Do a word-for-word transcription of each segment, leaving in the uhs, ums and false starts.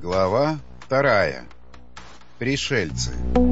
Глава вторая. Пришельцы.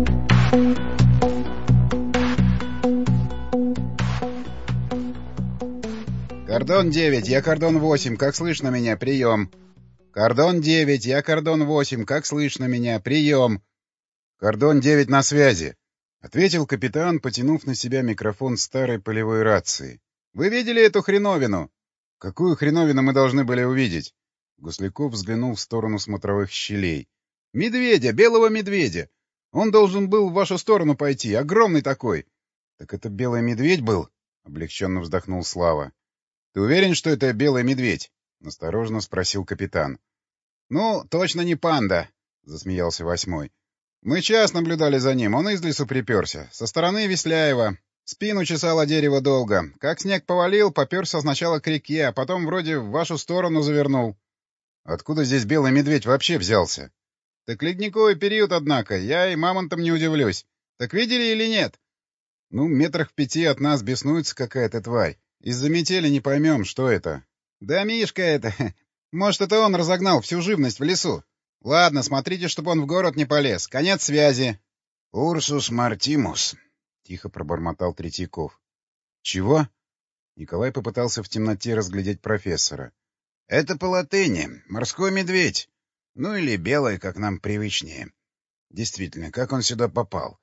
Кордон девять, я кордон восемь, как слышно меня? Прием. Кордон девять, я кордон восемь, как слышно меня? Прием. Кордон девять на связи, — ответил капитан, потянув на себя микрофон старой полевой рации. Вы видели эту хреновину? Какую хреновину мы должны были увидеть? Гусляков взглянул в сторону смотровых щелей. «Медведя! Белого медведя! Он должен был в вашу сторону пойти, огромный такой!» «Так это белый медведь был?» — облегченно вздохнул Слава. «Ты уверен, что это белый медведь?» — настороженно спросил капитан. «Ну, точно не панда!» — засмеялся Восьмой. «Мы час наблюдали за ним, он из лесу приперся, со стороны Висляева. Спину чесало дерево долго. Как снег повалил, поперся сначала к реке, а потом вроде в вашу сторону завернул». «Откуда здесь белый медведь вообще взялся?» «Так ледниковый период, однако. Я и мамонтом не удивлюсь. Так видели или нет?» «Ну, метрах в пяти от нас беснуется какая-то тварь. Из-за метели не поймем, что это». «Да Мишка это. Может, это он разогнал всю живность в лесу. Ладно, смотрите, чтобы он в город не полез. Конец связи». «Урсус мартимус», — тихо пробормотал Третьяков. «Чего?» Николай попытался в темноте разглядеть профессора. «Это по латыни. Морской медведь. Ну или белый, как нам привычнее. Действительно, как он сюда попал?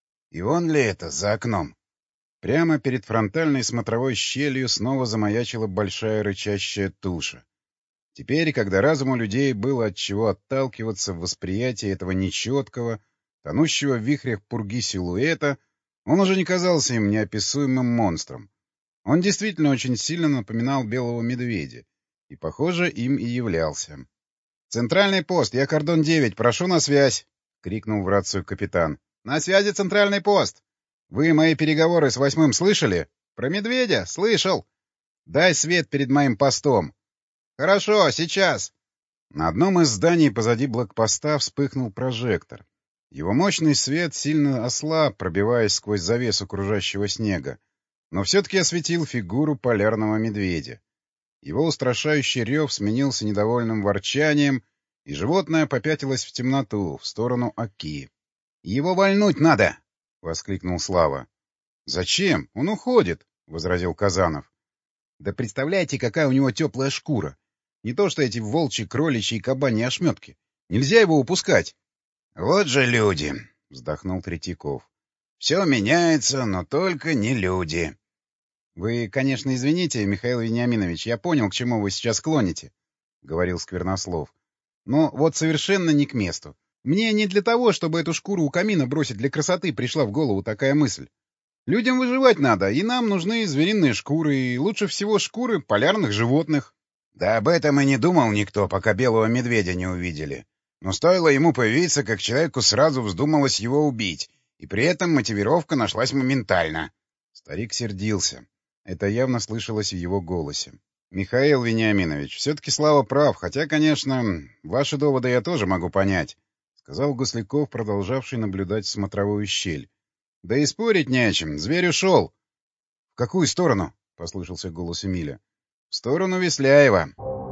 И он ли это за окном?» Прямо перед фронтальной смотровой щелью снова замаячила большая рычащая туша. Теперь, когда разуму людей было от чего отталкиваться в восприятии этого нечеткого, тонущего в вихрях пурги силуэта, он уже не казался им неописуемым монстром. Он действительно очень сильно напоминал белого медведя, и, похоже, им и являлся. «Центральный пост, я кордон девять, прошу на связь!» — крикнул в рацию капитан. «На связи центральный пост! Вы мои переговоры с Восьмым слышали? Про медведя? Слышал! Дай свет перед моим постом!» «Хорошо, сейчас!» На одном из зданий позади блокпоста вспыхнул прожектор. Его мощный свет сильно ослаб, пробиваясь сквозь завесу кружащего снега, но все-таки осветил фигуру полярного медведя. Его устрашающий рев сменился недовольным ворчанием, и животное попятилось в темноту, в сторону Оки. «Его вальнуть надо!» — воскликнул Слава. «Зачем? Он уходит!» — возразил Казанов. «Да представляете, какая у него теплая шкура! Не то что эти волчьи, кроличьи и кабаньи ошметки. Нельзя его упускать!» «Вот же люди!» — вздохнул Третьяков. «Все меняется, но только не люди!» «Вы, конечно, извините, Михаил Вениаминович, я понял, к чему вы сейчас клоните», — говорил Сквернослов. «Но вот совершенно не к месту. Мне не для того, чтобы эту шкуру у камина бросить для красоты, пришла в голову такая мысль. Людям выживать надо, и нам нужны звериные шкуры, и лучше всего шкуры полярных животных». «Да об этом и не думал никто, пока белого медведя не увидели. Но стоило ему появиться, как человеку сразу вздумалось его убить, и при этом мотивировка нашлась моментально». Старик сердился. Это явно слышалось в его голосе. «Михаил Вениаминович, все-таки Слава прав, хотя, конечно, ваши доводы я тоже могу понять», — сказал Гусляков, продолжавший наблюдать в смотровую щель. «Да и спорить не о чем, зверь ушел». «В какую сторону?» — послышался голос Эмиля. «В сторону Висляева».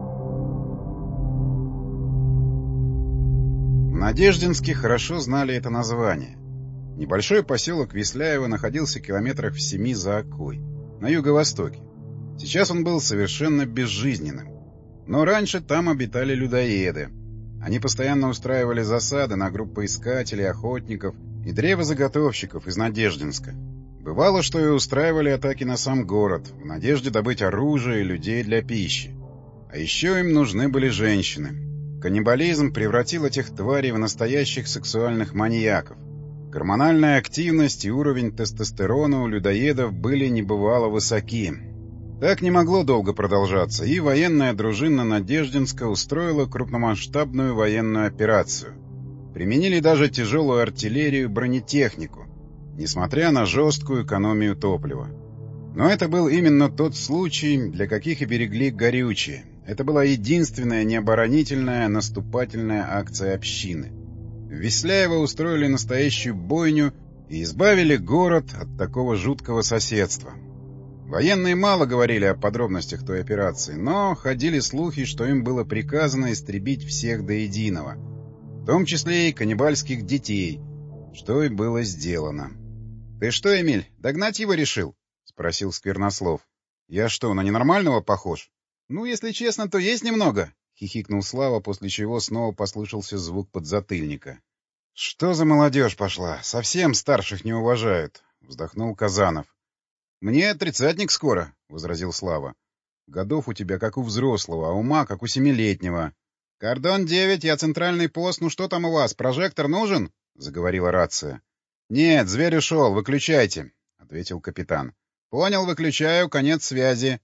В Надеждинске хорошо знали это название. Небольшой поселок Висляево находился километрах в семи за Окой, на юго-востоке. Сейчас он был совершенно безжизненным. Но раньше там обитали людоеды. Они постоянно устраивали засады на группы искателей, охотников и древозаготовщиков из Надеждинска. Бывало, что и устраивали атаки на сам город, в надежде добыть оружие и людей для пищи. А еще им нужны были женщины. Каннибализм превратил этих тварей в настоящих сексуальных маньяков. Гормональная активность и уровень тестостерона у людоедов были небывало высоки. Так не могло долго продолжаться, и военная дружина Надеждинска устроила крупномасштабную военную операцию. Применили даже тяжелую артиллерию и бронетехнику, несмотря на жесткую экономию топлива. Но это был именно тот случай, для каких и берегли горючее. Это была единственная необоронительная наступательная акция общины. В Висляево устроили настоящую бойню и избавили город от такого жуткого соседства. Военные мало говорили о подробностях той операции, но ходили слухи, что им было приказано истребить всех до единого, в том числе и каннибальских детей, что и было сделано. — Ты что, Эмиль, догнать его решил? — спросил Сквернослов. — Я что, на ненормального похож? — Ну, если честно, то есть немного, — хихикнул Слава, после чего снова послышался звук подзатыльника. — Что за молодежь пошла? Совсем старших не уважают, — вздохнул Казанов. — Мне тридцатник скоро, — возразил Слава. — Годов у тебя как у взрослого, а ума как у семилетнего. — Кордон девять, я центральный пост, ну что там у вас, прожектор нужен? — заговорила рация. — Нет, зверь ушел, выключайте, — ответил капитан. — Понял, выключаю, конец связи.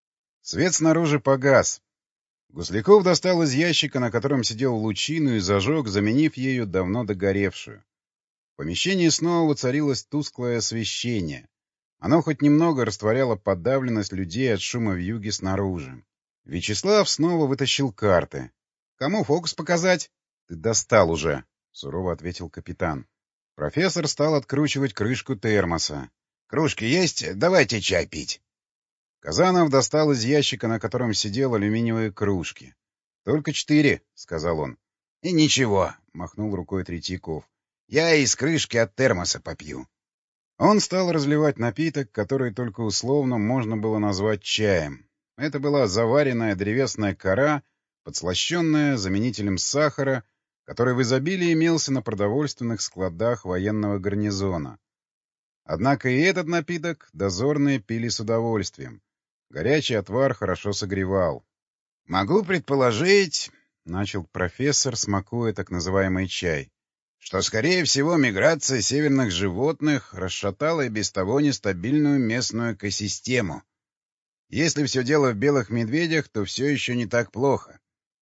Свет снаружи погас. Гусляков достал из ящика, на котором сидел лучину, и зажег, заменив ею давно догоревшую. В помещении снова воцарилось тусклое освещение. Оно хоть немного растворяло подавленность людей от шума вьюги снаружи. Вячеслав снова вытащил карты. — Кому фокус показать? — Ты достал уже, — сурово ответил капитан. Профессор стал откручивать крышку термоса. — Кружки есть? Давайте чай пить. Казанов достал из ящика, на котором сидел, алюминиевые кружки. — Только четыре, — сказал он. — И ничего, — махнул рукой Третьяков. — Я из крышки от термоса попью. Он стал разливать напиток, который только условно можно было назвать чаем. Это была заваренная древесная кора, подслащенная заменителем сахара, который в изобилии имелся на продовольственных складах военного гарнизона. Однако и этот напиток дозорные пили с удовольствием. Горячий отвар хорошо согревал. — Могу предположить, — начал профессор, смакуя так называемый чай, — что, скорее всего, миграция северных животных расшатала и без того нестабильную местную экосистему. Если все дело в белых медведях, то все еще не так плохо.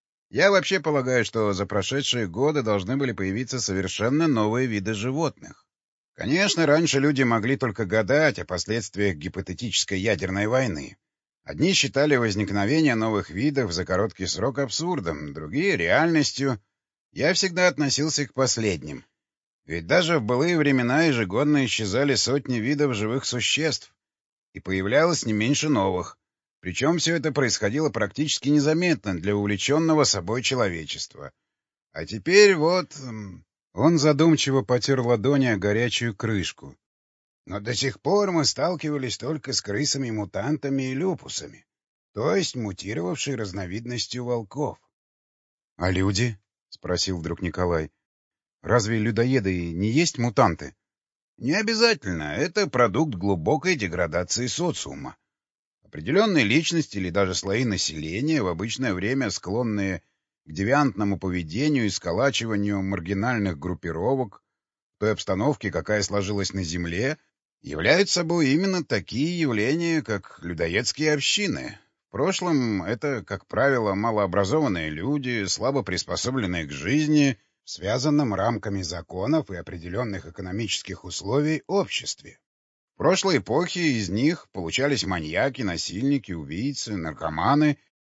Я вообще полагаю, что за прошедшие годы должны были появиться совершенно новые виды животных. Конечно, раньше люди могли только гадать о последствиях гипотетической ядерной войны. Одни считали возникновение новых видов за короткий срок абсурдом, другие — реальностью. Я всегда относился к последним. Ведь даже в былые времена ежегодно исчезали сотни видов живых существ, и появлялось не меньше новых. Причем все это происходило практически незаметно для увлеченного собой человечества. А теперь вот... Он задумчиво потер ладони о горячую крышку. Но до сих пор мы сталкивались только с крысами-мутантами и люпусами, то есть мутировавшей разновидностью волков. — А люди? — спросил вдруг Николай. — Разве людоеды не есть мутанты? — Не обязательно. Это продукт глубокой деградации социума. Определенные личности или даже слои населения, в обычное время склонные к девиантному поведению и сколачиванию маргинальных группировок в той обстановке, какая сложилась на Земле, являют собой именно такие явления, как людоедские общины. В прошлом это, как правило, малообразованные люди, слабо приспособленные к жизни, в связанном рамками законов и определенных экономических условий обществе. В прошлой эпохе из них получались маньяки, насильники, убийцы, наркоманы.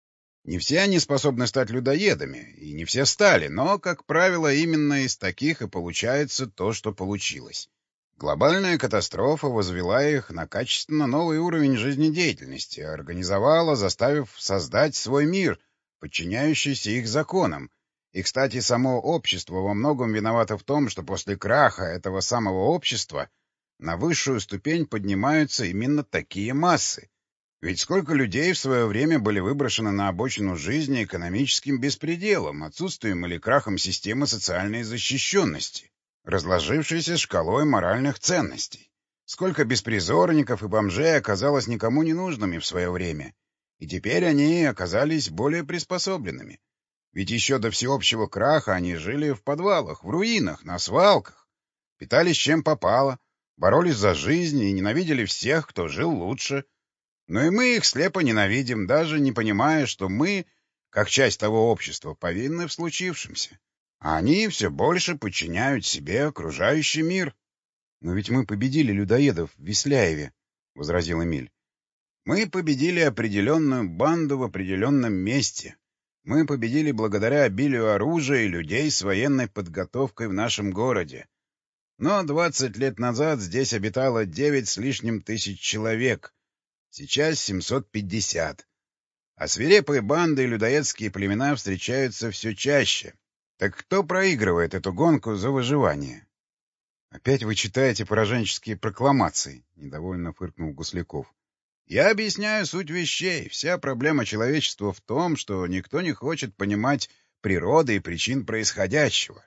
Не все они способны стать людоедами, и не все стали, но, как правило, именно из таких и получается то, что получилось. Глобальная катастрофа возвела их на качественно новый уровень жизнедеятельности, организовала, заставив создать свой мир, подчиняющийся их законам. И, кстати, само общество во многом виновато в том, что после краха этого самого общества на высшую ступень поднимаются именно такие массы. Ведь сколько людей в свое время были выброшены на обочину жизни экономическим беспределом, отсутствием или крахом системы социальной защищенности, разложившейся шкалой моральных ценностей. Сколько беспризорников и бомжей оказалось никому не нужными в свое время, и теперь они оказались более приспособленными. Ведь еще до всеобщего краха они жили в подвалах, в руинах, на свалках, питались чем попало, боролись за жизнь и ненавидели всех, кто жил лучше. Но и мы их слепо ненавидим, даже не понимая, что мы, как часть того общества, повинны в случившемся. А они все больше подчиняют себе окружающий мир. — Но ведь мы победили людоедов в Висляеве, — возразил Эмиль. — Мы победили определенную банду в определенном месте. Мы победили благодаря обилию оружия и людей с военной подготовкой в нашем городе. Но двадцать лет назад здесь обитало девять с лишним тысяч человек. Сейчас семьсот пятьдесят. А свирепые банды и людоедские племена встречаются все чаще. Так кто проигрывает эту гонку за выживание? — Опять вы читаете пораженческие прокламации, — недовольно фыркнул Гусляков. — Я объясняю суть вещей. Вся проблема человечества в том, что никто не хочет понимать природы и причин происходящего.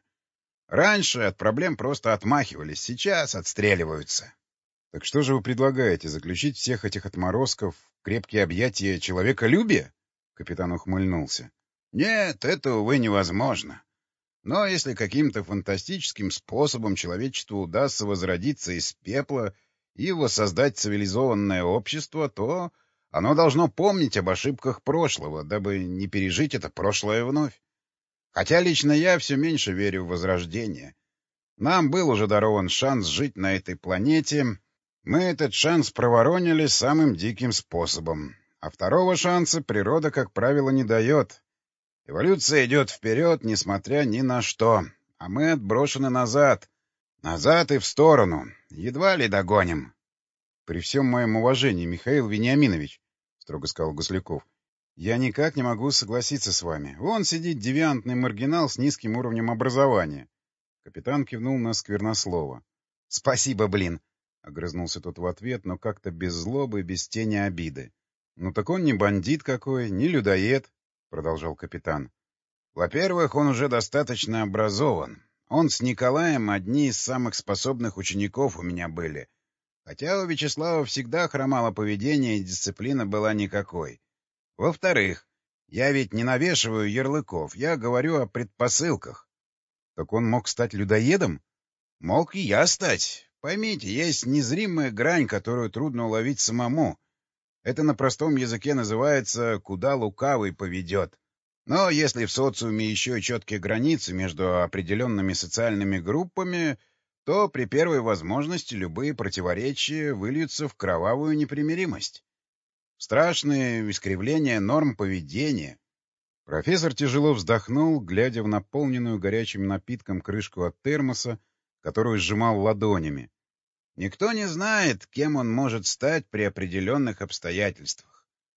Раньше от проблем просто отмахивались, сейчас отстреливаются. — Так что же вы предлагаете, заключить всех этих отморозков в крепкие объятия человеколюбия? Капитан ухмыльнулся. — Нет, это, увы, невозможно. Но если каким-то фантастическим способом человечеству удастся возродиться из пепла и воссоздать цивилизованное общество, то оно должно помнить об ошибках прошлого, дабы не пережить это прошлое вновь. Хотя лично я все меньше верю в возрождение. Нам был уже дарован шанс жить на этой планете. Мы этот шанс проворонили самым диким способом. А второго шанса природа, как правило, не дает. Эволюция идет вперед, несмотря ни на что. А мы отброшены назад. Назад и в сторону. Едва ли догоним. — При всем моем уважении, Михаил Вениаминович, — строго сказал Гусляков, — я никак не могу согласиться с вами. Вон сидит девиантный маргинал с низким уровнем образования. Капитан кивнул на сквернослова. — Спасибо, блин! — огрызнулся тот в ответ, но как-то без злобы, без тени обиды. — Ну так он не бандит какой, не людоед, — продолжал капитан. — Во-первых, он уже достаточно образован. Он с Николаем одни из самых способных учеников у меня были. Хотя у Вячеслава всегда хромало поведение, и дисциплина была никакой. Во-вторых, я ведь не навешиваю ярлыков, я говорю о предпосылках. — Так он мог стать людоедом? — Мог и я стать. Поймите, есть незримая грань, которую трудно уловить самому. Это на простом языке называется «куда лукавый поведет». Но если в социуме еще и четкие границы между определенными социальными группами, то при первой возможности любые противоречия выльются в кровавую непримиримость. В страшные искривления норм поведения. Профессор тяжело вздохнул, глядя в наполненную горячим напитком крышку от термоса, которую сжимал ладонями. Никто не знает, кем он может стать при определенных обстоятельствах.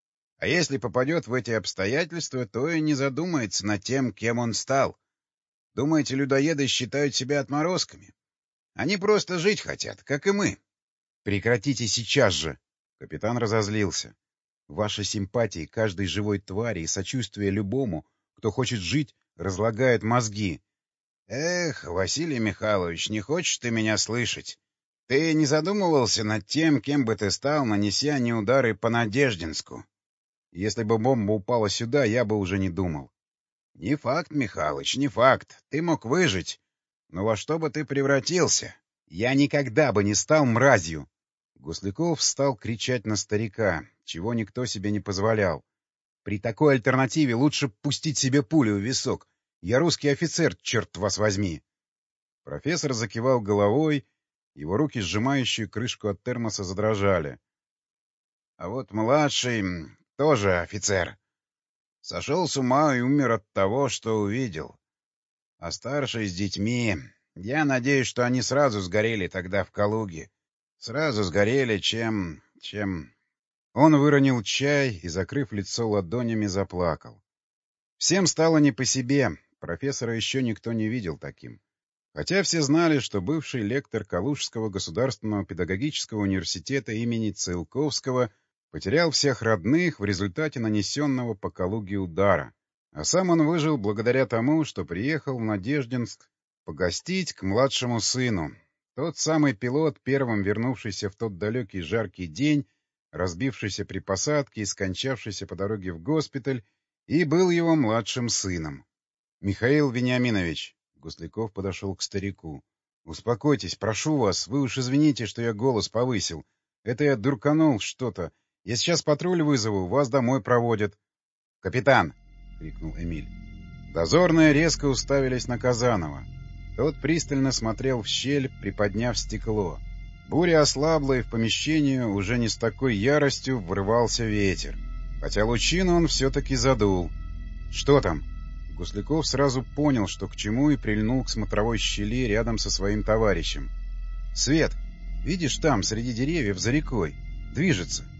А если попадет в эти обстоятельства, то и не задумается над тем, кем он стал. Думаете, людоеды считают себя отморозками? Они просто жить хотят, как и мы. — Прекратите сейчас же! — капитан разозлился. — Ваши симпатии каждой живой твари и сочувствие любому, кто хочет жить, разлагает мозги. — Эх, Василий Михайлович, не хочешь ты меня слышать? Ты не задумывался над тем, кем бы ты стал, нанеся не удары по Надеждинску? Если бы бомба упала сюда, я бы уже не думал. — Не факт, Михалыч, не факт. Ты мог выжить. Но во что бы ты превратился? Я никогда бы не стал мразью. Гусляков стал кричать на старика, чего никто себе не позволял. При такой альтернативе лучше пустить себе пулю в висок. Я русский офицер, черт вас возьми. Профессор закивал головой, его руки, сжимающие крышку от термоса, задрожали. — А вот младший тоже офицер. Сошел с ума и умер от того, что увидел. А старший с детьми... Я надеюсь, что они сразу сгорели тогда в Калуге. Сразу сгорели, чем... чем... Он выронил чай и, закрыв лицо ладонями, заплакал. Всем стало не по себе, профессора еще никто не видел таким. Хотя все знали, что бывший лектор Калужского государственного педагогического университета имени Циолковского потерял всех родных в результате нанесенного по Калуге удара. А сам он выжил благодаря тому, что приехал в Надеждинск погостить к младшему сыну. Тот самый пилот, первым вернувшийся в тот далекий жаркий день, разбившийся при посадке и скончавшийся по дороге в госпиталь, и был его младшим сыном. — Михаил Вениаминович, — Гусляков подошел к старику, — успокойтесь, прошу вас, вы уж извините, что я голос повысил. Это я дурканул что-то. Я сейчас патруль вызову, вас домой проводят. — Капитан! — крикнул Эмиль. Дозорные резко уставились на Казанова. Тот пристально смотрел в щель, приподняв стекло. Буря ослабла, и в помещение уже не с такой яростью врывался ветер. Хотя лучину он все-таки задул. — Что там? Гусляков сразу понял, что к чему, и прильнул к смотровой щели рядом со своим товарищем. — Свет! Видишь там, среди деревьев, за рекой? Движется.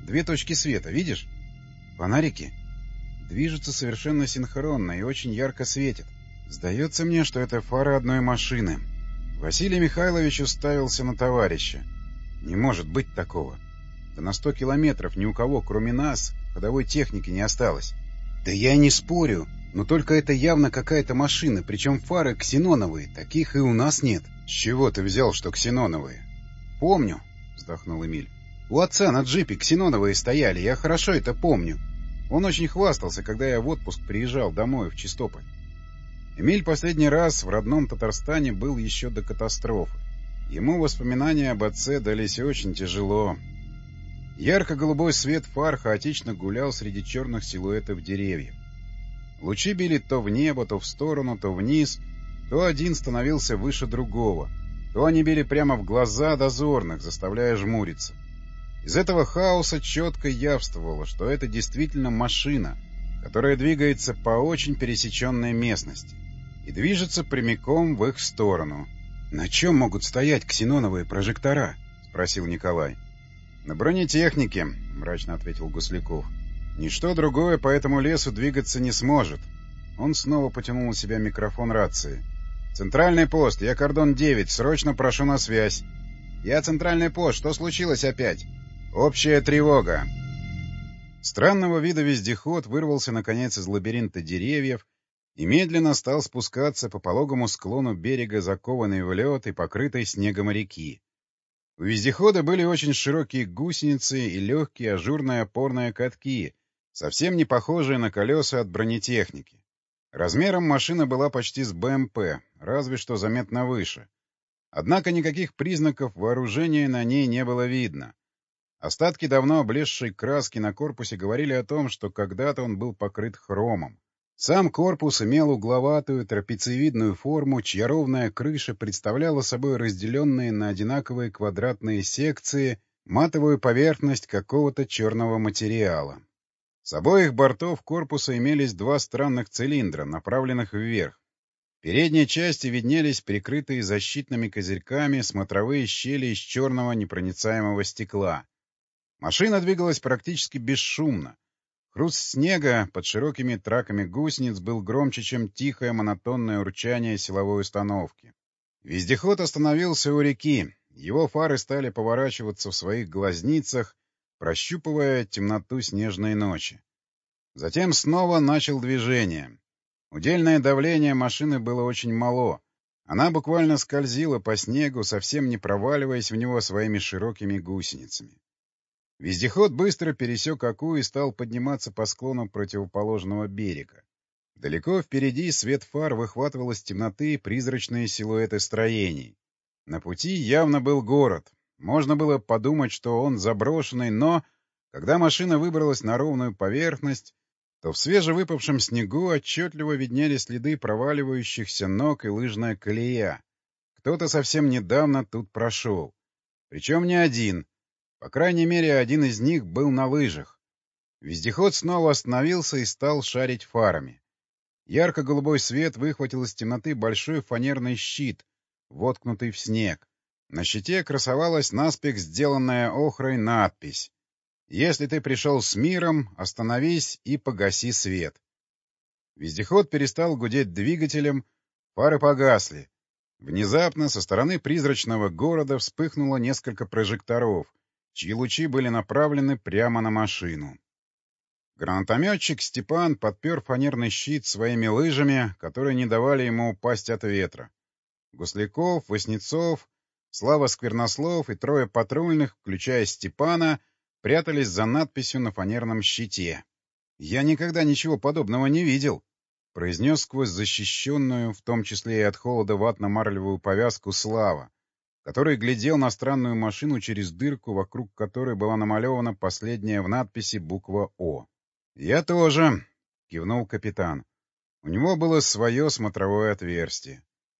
Две точки света, видишь? Фонарики движутся совершенно синхронно и очень ярко светят. Сдается мне, что это фары одной машины. Василий Михайлович уставился на товарища. Не может быть такого. Да на сто километров ни у кого, кроме нас, ходовой техники не осталось. Да я и не спорю, но только это явно какая-то машина, причем фары ксеноновые, таких и у нас нет. С чего ты взял, что ксеноновые? Помню, вздохнул Эмиль. У отца на джипе ксеноновые стояли, я хорошо это помню. Он очень хвастался, когда я в отпуск приезжал домой в Чистополь. Эмиль последний раз в родном Татарстане был еще до катастрофы. Ему воспоминания об отце дались очень тяжело. Ярко-голубой свет фар хаотично гулял среди черных силуэтов деревьев. Лучи били то в небо, то в сторону, то вниз, то один становился выше другого, то они били прямо в глаза дозорных, заставляя жмуриться. Из этого хаоса четко явствовало, что это действительно машина, которая двигается по очень пересеченной местности и движется прямиком в их сторону. — На чем могут стоять ксеноновые прожектора? — спросил Николай. — На бронетехнике, — мрачно ответил Гусляков. — Ничто другое по этому лесу двигаться не сможет. Он снова потянул на себя микрофон рации. — Центральный пост, я кордон девять, срочно прошу на связь. — Я центральный пост, что случилось опять? — Общая тревога. Странного вида вездеход вырвался, наконец, из лабиринта деревьев и медленно стал спускаться по пологому склону берега, закованной в лед и покрытой снегом реки. У вездехода были очень широкие гусеницы и легкие ажурные опорные катки, совсем не похожие на колеса от бронетехники. Размером машина была почти с БМП, разве что заметно выше. Однако никаких признаков вооружения на ней не было видно. Остатки давно облезшей краски на корпусе говорили о том, что когда-то он был покрыт хромом. Сам корпус имел угловатую трапециевидную форму, чья ровная крыша представляла собой разделенные на одинаковые квадратные секции матовую поверхность какого-то черного материала. С обоих бортов корпуса имелись два странных цилиндра, направленных вверх. В передней части виднелись прикрытые защитными козырьками смотровые щели из черного непроницаемого стекла. Машина двигалась практически бесшумно. Хруст снега под широкими траками гусениц был громче, чем тихое монотонное урчание силовой установки. Вездеход остановился у реки. Его фары стали поворачиваться в своих глазницах, прощупывая темноту снежной ночи. Затем снова начал движение. Удельное давление машины было очень мало. Она буквально скользила по снегу, совсем не проваливаясь в него своими широкими гусеницами. Вездеход быстро пересек Оку и стал подниматься по склону противоположного берега. Далеко впереди свет фар выхватывал из темноты призрачные силуэты строений. На пути явно был город. Можно было подумать, что он заброшенный, но, когда машина выбралась на ровную поверхность, то в свежевыпавшем снегу отчетливо виднели следы проваливающихся ног и лыжная колея. Кто-то совсем недавно тут прошел. Причем не один. По крайней мере, один из них был на лыжах. Вездеход снова остановился и стал шарить фарами. Ярко-голубой свет выхватил из темноты большой фанерный щит, воткнутый в снег. На щите красовалась наспех сделанная охрой надпись: «Если ты пришел с миром, остановись и погаси свет». Вездеход перестал гудеть двигателем, фары погасли. Внезапно со стороны призрачного города вспыхнуло несколько прожекторов, чьи лучи были направлены прямо на машину. Гранатометчик Степан подпер фанерный щит своими лыжами, которые не давали ему упасть от ветра. Гусляков, Васнецов, Слава Сквернослов и трое патрульных, включая Степана, прятались за надписью на фанерном щите. «Я никогда ничего подобного не видел», — произнес сквозь защищенную, в том числе и от холода, ватно-марлевую повязку Слава, который глядел на странную машину через дырку, вокруг которой была намалевана последняя в надписи буква «О». «Я тоже», — кивнул капитан. У него было свое смотровое отверстие.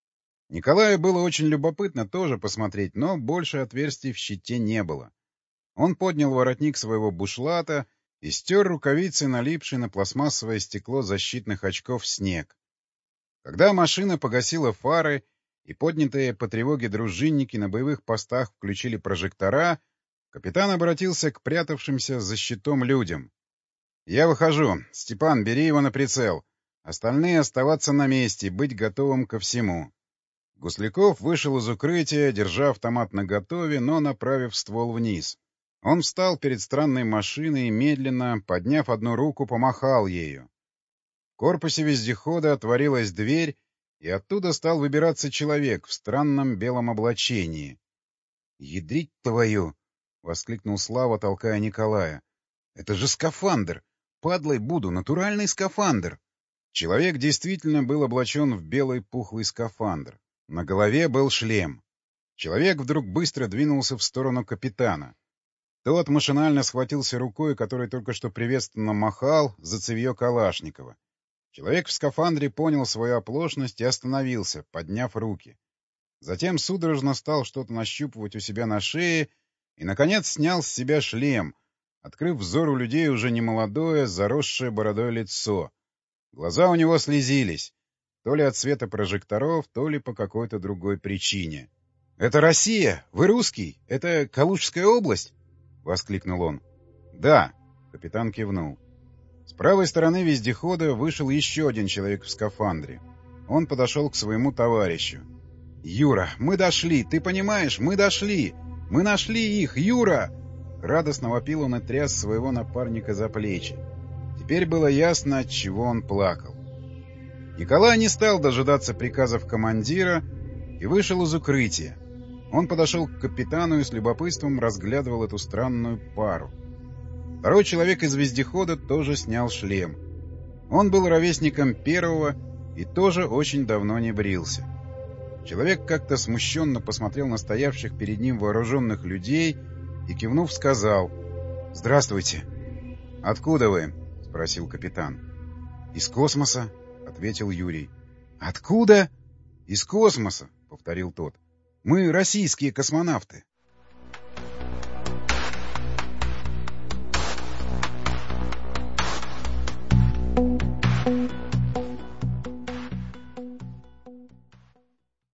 Николаю было очень любопытно тоже посмотреть, но больше отверстий в щите не было. Он поднял воротник своего бушлата и стер рукавицей налипший на пластмассовое стекло защитных очков снег. Когда машина погасила фары и поднятые по тревоге дружинники на боевых постах включили прожектора, Капитан обратился к прятавшимся за щитом людям. «Я выхожу. Степан, бери его на прицел. Остальные оставаться на месте, быть готовым ко всему». Гусляков вышел из укрытия, держа автомат наготове, но направив ствол вниз. Он встал перед странной машиной и медленно, подняв одну руку, помахал ею. В корпусе вездехода отворилась дверь, и оттуда стал выбираться человек в странном белом облачении. «Ядрить твою!» — воскликнул Слава, толкая Николая. «Это же скафандр! Падлой буду, натуральный скафандр!» Человек действительно был облачен в белый пухлый скафандр. На голове был шлем. Человек вдруг быстро двинулся в сторону капитана. Тот машинально схватился рукой, которой только что приветственно махал, за цевьё Калашникова. Человек в скафандре понял свою оплошность и остановился, подняв руки. Затем судорожно стал что-то нащупывать у себя на шее и, наконец, снял с себя шлем, открыв взору людей уже немолодое, заросшее бородой лицо. Глаза у него слезились, то ли от света прожекторов, то ли по какой-то другой причине. — Это Россия? Вы русский? Это Калужская область? — воскликнул он. — Да, — капитан кивнул. С правой стороны вездехода вышел еще один человек в скафандре. Он подошел к своему товарищу. — Юра, мы дошли, ты понимаешь, мы дошли! Мы нашли их, Юра! Радостно вопил он и тряс своего напарника за плечи. Теперь было ясно, отчего он плакал. Николай не стал дожидаться приказов командира и вышел из укрытия. Он подошел к капитану и с любопытством разглядывал эту странную пару. Второй человек из вездехода тоже снял шлем. Он был ровесником первого и тоже очень давно не брился. Человек как-то смущенно посмотрел на стоявших перед ним вооруженных людей и, кивнув, сказал: «Здравствуйте». «Откуда вы?» — спросил капитан. «Из космоса», — ответил Юрий. «Откуда?» «Из космоса», — повторил тот. «Мы российские космонавты». Thank you.